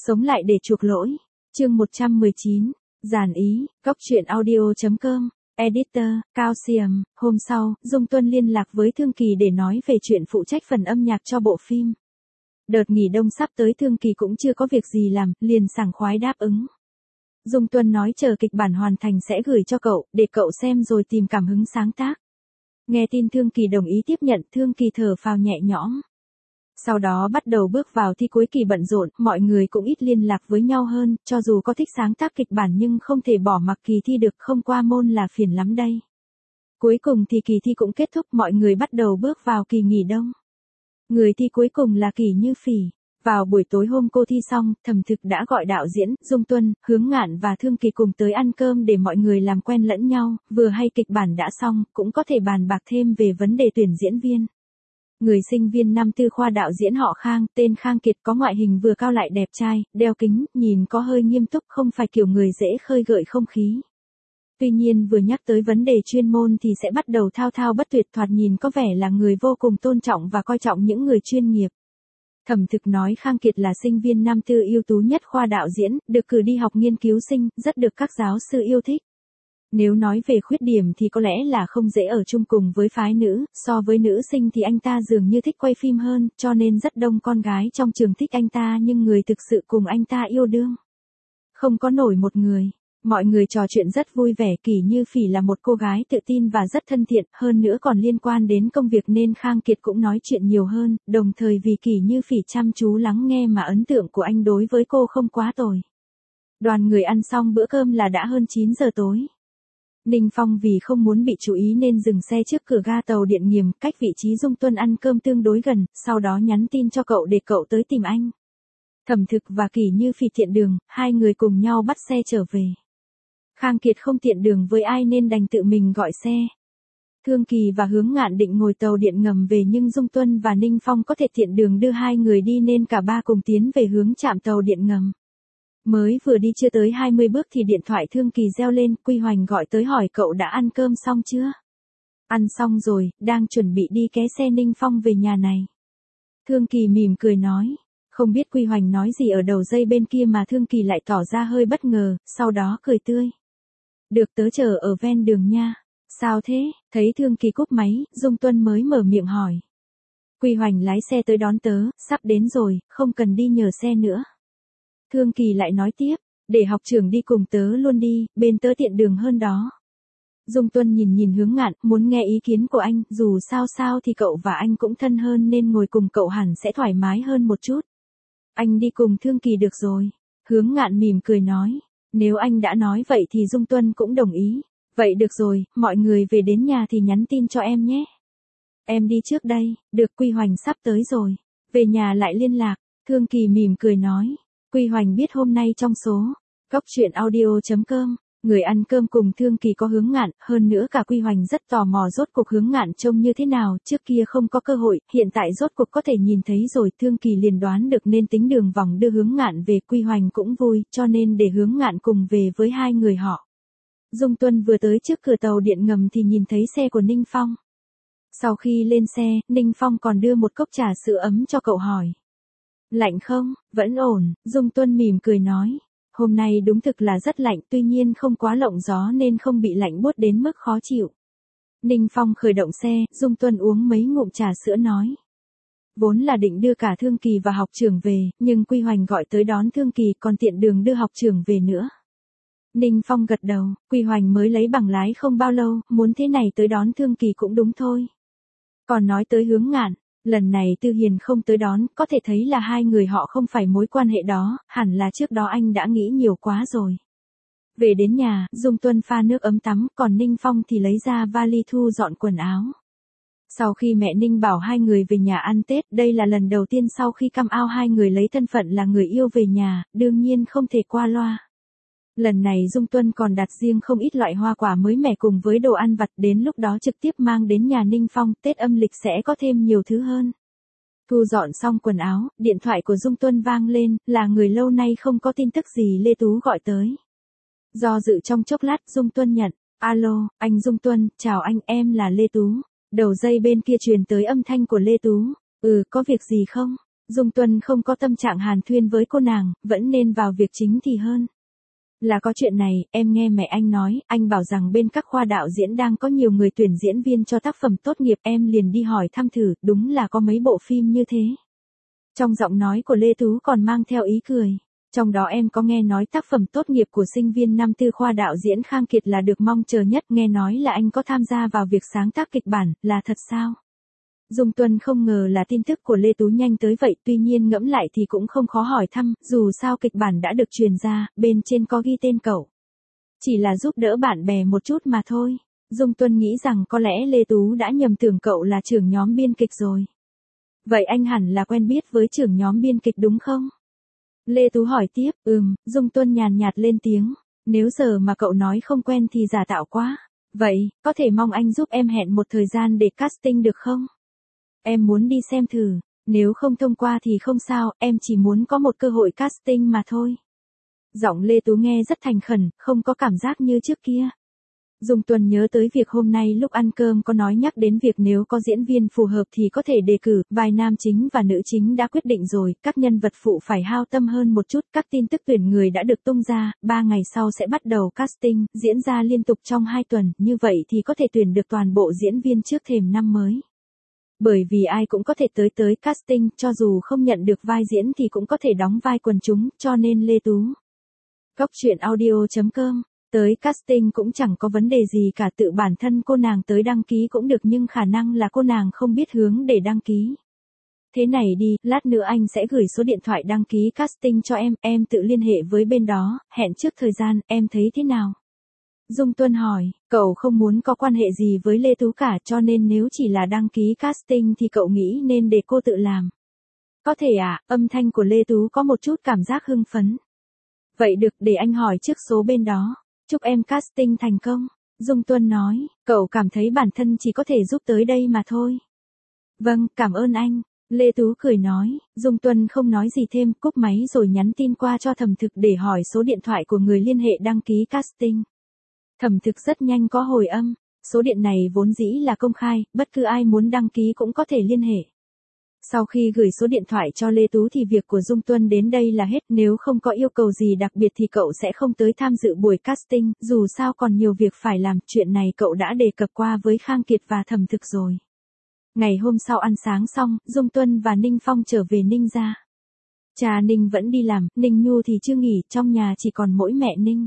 Sống lại để chuộc lỗi. Chương 119. Giản ý, Cóc truyện audio.com. Editor, Calcium. Hôm sau, Dung Tuân liên lạc với Thương Kỳ để nói về chuyện phụ trách phần âm nhạc cho bộ phim. Đợt nghỉ đông sắp tới Thương Kỳ cũng chưa có việc gì làm, liền sảng khoái đáp ứng. Dung Tuân nói chờ kịch bản hoàn thành sẽ gửi cho cậu, để cậu xem rồi tìm cảm hứng sáng tác. Nghe tin Thương Kỳ đồng ý tiếp nhận, Thương Kỳ thở phào nhẹ nhõm. Sau đó bắt đầu bước vào thi cuối kỳ bận rộn, mọi người cũng ít liên lạc với nhau hơn, cho dù có thích sáng tác kịch bản nhưng không thể bỏ mặc kỳ thi được, không qua môn là phiền lắm đây. Cuối cùng thì kỳ thi cũng kết thúc, mọi người bắt đầu bước vào kỳ nghỉ đông. Người thi cuối cùng là Kỷ Như Phỉ. Vào buổi tối hôm cô thi xong, Thẩm Thực đã gọi đạo diễn, Dung Tuân, Hướng Ngạn và Thương Kỳ cùng tới ăn cơm để mọi người làm quen lẫn nhau, vừa hay kịch bản đã xong, cũng có thể bàn bạc thêm về vấn đề tuyển diễn viên. Người sinh viên năm tư khoa đạo diễn họ Khang, tên Khang Kiệt, có ngoại hình vừa cao lại đẹp trai, đeo kính, nhìn có hơi nghiêm túc, không phải kiểu người dễ khơi gợi không khí. Tuy nhiên vừa nhắc tới vấn đề chuyên môn thì sẽ bắt đầu thao thao bất tuyệt, thoạt nhìn có vẻ là người vô cùng tôn trọng và coi trọng những người chuyên nghiệp. Thẩm Thực nói Khang Kiệt là sinh viên năm tư ưu tú nhất khoa đạo diễn, được cử đi học nghiên cứu sinh, rất được các giáo sư yêu thích. Nếu nói về khuyết điểm thì có lẽ là không dễ ở chung cùng với phái nữ, so với nữ sinh thì anh ta dường như thích quay phim hơn, cho nên rất đông con gái trong trường thích anh ta, nhưng người thực sự cùng anh ta yêu đương không có nổi một người. Mọi người trò chuyện rất vui vẻ, Kỷ Như Phỉ là một cô gái tự tin và rất thân thiện, hơn nữa còn liên quan đến công việc nên Khang Kiệt cũng nói chuyện nhiều hơn, đồng thời vì Kỷ Như Phỉ chăm chú lắng nghe mà ấn tượng của anh đối với cô không quá tồi. Đoàn người ăn xong bữa cơm là đã hơn 9 giờ tối. Ninh Phong vì không muốn bị chú ý nên dừng xe trước cửa ga tàu điện Nghiềm, cách vị trí Dung Tuân ăn cơm tương đối gần, sau đó nhắn tin cho cậu để cậu tới tìm anh. Thẩm Thực và Kỷ Như Phỉ tiện đường, hai người cùng nhau bắt xe trở về. Khang Kiệt không tiện đường với ai nên đành tự mình gọi xe. Thương Kỳ và Hướng Ngạn định ngồi tàu điện ngầm về nhưng Dung Tuân và Ninh Phong có thể tiện đường đưa hai người đi nên cả ba cùng tiến về hướng trạm tàu điện ngầm. Mới vừa đi chưa tới 20 bước thì điện thoại Thương Kỳ reo lên, Quy Hoành gọi tới hỏi cậu đã ăn cơm xong chưa? Ăn xong rồi, đang chuẩn bị đi ké xe Ninh Phong về nhà này. Thương Kỳ mỉm cười nói. Không biết Quy Hoành nói gì ở đầu dây bên kia mà Thương Kỳ lại tỏ ra hơi bất ngờ, sau đó cười tươi. Được, tớ chờ ở ven đường nha. Sao thế? Thấy Thương Kỳ cúp máy, Dung Tuân mới mở miệng hỏi. Quy Hoành lái xe tới đón tớ, sắp đến rồi, không cần đi nhờ xe nữa. Thương Kỳ lại nói tiếp, để học trưởng đi cùng tớ luôn đi, bên tớ tiện đường hơn đó. Dung Tuân nhìn Hướng Ngạn, muốn nghe ý kiến của anh, dù sao thì cậu và anh cũng thân hơn nên ngồi cùng cậu hẳn sẽ thoải mái hơn một chút. Anh đi cùng Thương Kỳ được rồi. Hướng Ngạn mỉm cười nói. Nếu anh đã nói vậy thì Dung Tuân cũng đồng ý. Vậy được rồi, mọi người về đến nhà thì nhắn tin cho em nhé. Em đi trước đây, được, Quy Hoành sắp tới rồi. Về nhà lại liên lạc. Thương Kỳ mỉm cười nói. Quy Hoành biết hôm nay trong số Cóc truyện audio.com, người ăn cơm cùng Thương Kỳ có Hướng Ngạn, hơn nữa cả Quy Hoành rất tò mò rốt cuộc Hướng Ngạn trông như thế nào, trước kia không có cơ hội, hiện tại rốt cuộc có thể nhìn thấy rồi, Thương Kỳ liền đoán được nên tính đường vòng đưa Hướng Ngạn về, Quy Hoành cũng vui, cho nên để Hướng Ngạn cùng về với hai người họ. Dung Tuân vừa tới trước cửa tàu điện ngầm thì nhìn thấy xe của Ninh Phong. Sau khi lên xe, Ninh Phong còn đưa một cốc trà sữa ấm cho cậu hỏi. Lạnh không? Vẫn ổn, Dung Tuân mỉm cười nói. Hôm nay đúng thực là rất lạnh, tuy nhiên không quá lộng gió nên không bị lạnh buốt đến mức khó chịu. Ninh Phong khởi động xe, Dung Tuân uống mấy ngụm trà sữa nói. Vốn là định đưa cả Thương Kỳ và học trưởng về, nhưng Quy Hoành gọi tới đón Thương Kỳ còn tiện đường đưa học trưởng về nữa. Ninh Phong gật đầu, Quy Hoành mới lấy bằng lái không bao lâu, muốn thế này tới đón Thương Kỳ cũng đúng thôi. Còn nói tới Hướng Ngạn. Lần này Tư Hiền không tới đón, có thể thấy là hai người họ không phải mối quan hệ đó, hẳn là trước đó anh đã nghĩ nhiều quá rồi. Về đến nhà, Dung Tuân pha nước ấm tắm, còn Ninh Phong thì lấy ra vali thu dọn quần áo. Sau khi mẹ Ninh bảo hai người về nhà ăn Tết, đây là lần đầu tiên sau khi come out hai người lấy thân phận là người yêu về nhà, đương nhiên không thể qua loa. Lần này Dung Tuân còn đặt riêng không ít loại hoa quả mới mẻ cùng với đồ ăn vặt, đến lúc đó trực tiếp mang đến nhà Ninh Phong, Tết âm lịch sẽ có thêm nhiều thứ hơn. Thu dọn xong quần áo, điện thoại của Dung Tuân vang lên, là người lâu nay không có tin tức gì Lê Tú gọi tới. Do dự trong chốc lát, Dung Tuân nhận. Alo, anh Dung Tuân, chào anh, em là Lê Tú. Đầu dây bên kia truyền tới âm thanh của Lê Tú. Có việc gì không? Dung Tuân không có tâm trạng hàn thuyên với cô nàng, vẫn nên vào việc chính thì hơn. Là có chuyện này, em nghe mẹ anh nói, anh bảo rằng bên các khoa đạo diễn đang có nhiều người tuyển diễn viên cho tác phẩm tốt nghiệp, em liền đi hỏi thăm thử, đúng là có mấy bộ phim như thế. Trong giọng nói của Lê Tú còn mang theo ý cười. Trong đó em có nghe nói tác phẩm tốt nghiệp của sinh viên năm tư khoa đạo diễn Khang Kiệt là được mong chờ nhất, nghe nói là anh có tham gia vào việc sáng tác kịch bản, là thật sao? Dung Tuân không ngờ là tin tức của Lê Tú nhanh tới vậy, tuy nhiên ngẫm lại thì cũng không khó hỏi thăm, dù sao kịch bản đã được truyền ra, bên trên có ghi tên cậu. Chỉ là giúp đỡ bạn bè một chút mà thôi. Dung Tuân nghĩ rằng có lẽ Lê Tú đã nhầm tưởng cậu là trưởng nhóm biên kịch rồi. Vậy anh hẳn là quen biết với trưởng nhóm biên kịch đúng không? Lê Tú hỏi tiếp, Dung Tuân nhàn nhạt lên tiếng, nếu giờ mà cậu nói không quen thì giả tạo quá. Vậy, có thể mong anh giúp em hẹn một thời gian để casting được không? Em muốn đi xem thử, nếu không thông qua thì không sao, em chỉ muốn có một cơ hội casting mà thôi. Giọng Lê Tú nghe rất thành khẩn, không có cảm giác như trước kia. Dung Tuân nhớ tới việc hôm nay lúc ăn cơm có nói nhắc đến việc nếu có diễn viên phù hợp thì có thể đề cử, vai nam chính và nữ chính đã quyết định rồi, các nhân vật phụ phải hao tâm hơn một chút, các tin tức tuyển người đã được tung ra, 3 ngày sau sẽ bắt đầu casting, diễn ra liên tục trong 2 tuần, như vậy thì có thể tuyển được toàn bộ diễn viên trước thềm năm mới. Bởi vì ai cũng có thể tới casting, cho dù không nhận được vai diễn thì cũng có thể đóng vai quần chúng, cho nên Lê Tú. Góc truyện audio.com, tới casting cũng chẳng có vấn đề gì cả, tự bản thân cô nàng tới đăng ký cũng được nhưng khả năng là cô nàng không biết hướng để đăng ký. Thế này đi, lát nữa anh sẽ gửi số điện thoại đăng ký casting cho em tự liên hệ với bên đó, hẹn trước thời gian, em thấy thế nào? Dung Tuân hỏi, cậu không muốn có quan hệ gì với Lê Tú cả cho nên nếu chỉ là đăng ký casting thì cậu nghĩ nên để cô tự làm. Có thể à, âm thanh của Lê Tú có một chút cảm giác hưng phấn. Vậy được, để anh hỏi trước số bên đó. Chúc em casting thành công. Dung Tuân nói, cậu cảm thấy bản thân chỉ có thể giúp tới đây mà thôi. Vâng, cảm ơn anh. Lê Tú cười nói, Dung Tuân không nói gì thêm, cúp máy rồi nhắn tin qua cho Thẩm Thực để hỏi số điện thoại của người liên hệ đăng ký casting. Thẩm Thực rất nhanh có hồi âm, số điện này vốn dĩ là công khai, bất cứ ai muốn đăng ký cũng có thể liên hệ. Sau khi gửi số điện thoại cho Lê Tú thì việc của Dung Tuân đến đây là hết, nếu không có yêu cầu gì đặc biệt thì cậu sẽ không tới tham dự buổi casting, dù sao còn nhiều việc phải làm, chuyện này cậu đã đề cập qua với Khang Kiệt và Thẩm Thực rồi. Ngày hôm sau ăn sáng xong, Dung Tuân và Ninh Phong trở về Ninh gia. Cha Ninh vẫn đi làm, Ninh Nhu thì chưa nghỉ, trong nhà chỉ còn mỗi mẹ Ninh.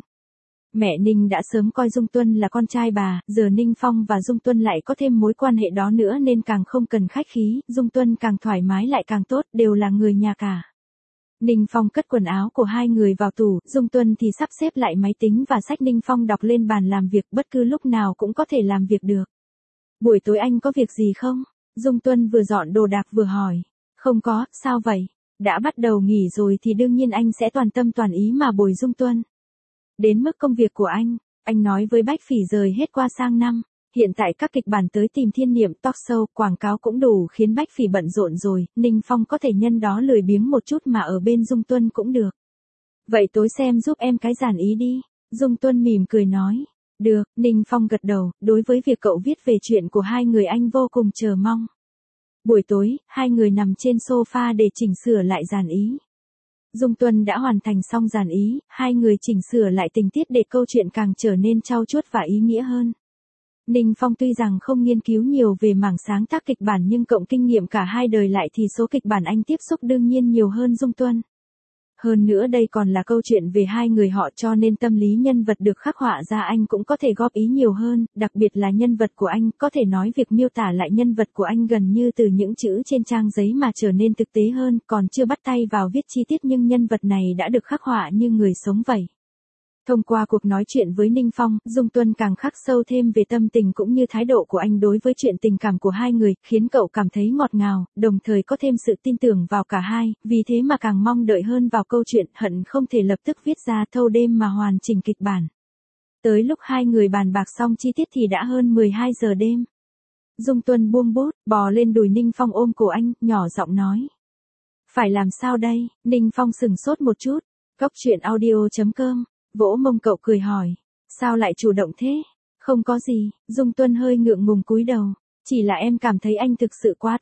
Mẹ Ninh đã sớm coi Dung Tuân là con trai bà, giờ Ninh Phong và Dung Tuân lại có thêm mối quan hệ đó nữa nên càng không cần khách khí, Dung Tuân càng thoải mái lại càng tốt, đều là người nhà cả. Ninh Phong cất quần áo của hai người vào tủ, Dung Tuân thì sắp xếp lại máy tính và sách Ninh Phong đọc lên bàn làm việc, bất cứ lúc nào cũng có thể làm việc được. Buổi tối anh có việc gì không? Dung Tuân vừa dọn đồ đạc vừa hỏi. Không có, sao vậy? Đã bắt đầu nghỉ rồi thì đương nhiên anh sẽ toàn tâm toàn ý mà bồi Dung Tuân. Đến mức công việc của anh nói với Bách Phỉ rời hết qua sang năm. Hiện tại các kịch bản tới tìm thiên niệm, talk show, quảng cáo cũng đủ khiến Bách Phỉ bận rộn rồi, Ninh Phong có thể nhân đó lười biếng một chút mà ở bên Dung Tuân cũng được. Vậy tối xem giúp em cái dàn ý đi. Dung Tuân mỉm cười nói. Được, Ninh Phong gật đầu, đối với việc cậu viết về chuyện của hai người anh vô cùng chờ mong. Buổi tối, hai người nằm trên sofa để chỉnh sửa lại dàn ý. Dung Tuân đã hoàn thành xong dàn ý, hai người chỉnh sửa lại tình tiết để câu chuyện càng trở nên trau chuốt và ý nghĩa hơn. Ninh Phong tuy rằng không nghiên cứu nhiều về mảng sáng tác kịch bản nhưng cộng kinh nghiệm cả hai đời lại thì số kịch bản anh tiếp xúc đương nhiên nhiều hơn Dung Tuân. Hơn nữa đây còn là câu chuyện về hai người họ cho nên tâm lý nhân vật được khắc họa ra anh cũng có thể góp ý nhiều hơn, đặc biệt là nhân vật của anh, có thể nói việc miêu tả lại nhân vật của anh gần như từ những chữ trên trang giấy mà trở nên thực tế hơn, còn chưa bắt tay vào viết chi tiết nhưng nhân vật này đã được khắc họa như người sống vậy. Thông qua cuộc nói chuyện với Ninh Phong, Dung Tuân càng khắc sâu thêm về tâm tình cũng như thái độ của anh đối với chuyện tình cảm của hai người, khiến cậu cảm thấy ngọt ngào, đồng thời có thêm sự tin tưởng vào cả hai, vì thế mà càng mong đợi hơn vào câu chuyện, hận không thể lập tức viết ra, thâu đêm mà hoàn chỉnh kịch bản. Tới lúc hai người bàn bạc xong chi tiết thì đã hơn 12 giờ đêm. Dung Tuân buông bút, bò lên đùi Ninh Phong ôm cổ anh, nhỏ giọng nói. Phải làm sao đây? Ninh Phong sừng sốt một chút. Góc truyện audio.com. Vỗ mông cậu cười hỏi, sao lại chủ động thế? Không có gì, Dung Tuân hơi ngượng ngùng cúi đầu, chỉ là em cảm thấy anh thực sự quá tốt,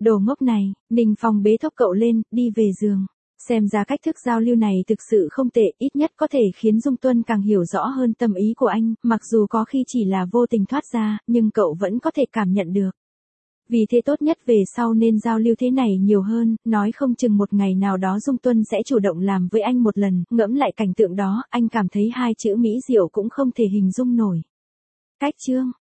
Đồ ngốc này, Ninh Phong bế thốc cậu lên, đi về giường. Xem ra cách thức giao lưu này thực sự không tệ, ít nhất có thể khiến Dung Tuân càng hiểu rõ hơn tâm ý của anh, mặc dù có khi chỉ là vô tình thoát ra, nhưng cậu vẫn có thể cảm nhận được. Vì thế tốt nhất về sau nên giao lưu thế này nhiều hơn, nói không chừng một ngày nào đó Dung Tuân sẽ chủ động làm với anh một lần, ngẫm lại cảnh tượng đó, anh cảm thấy hai chữ mỹ diệu cũng không thể hình dung nổi. Cách chương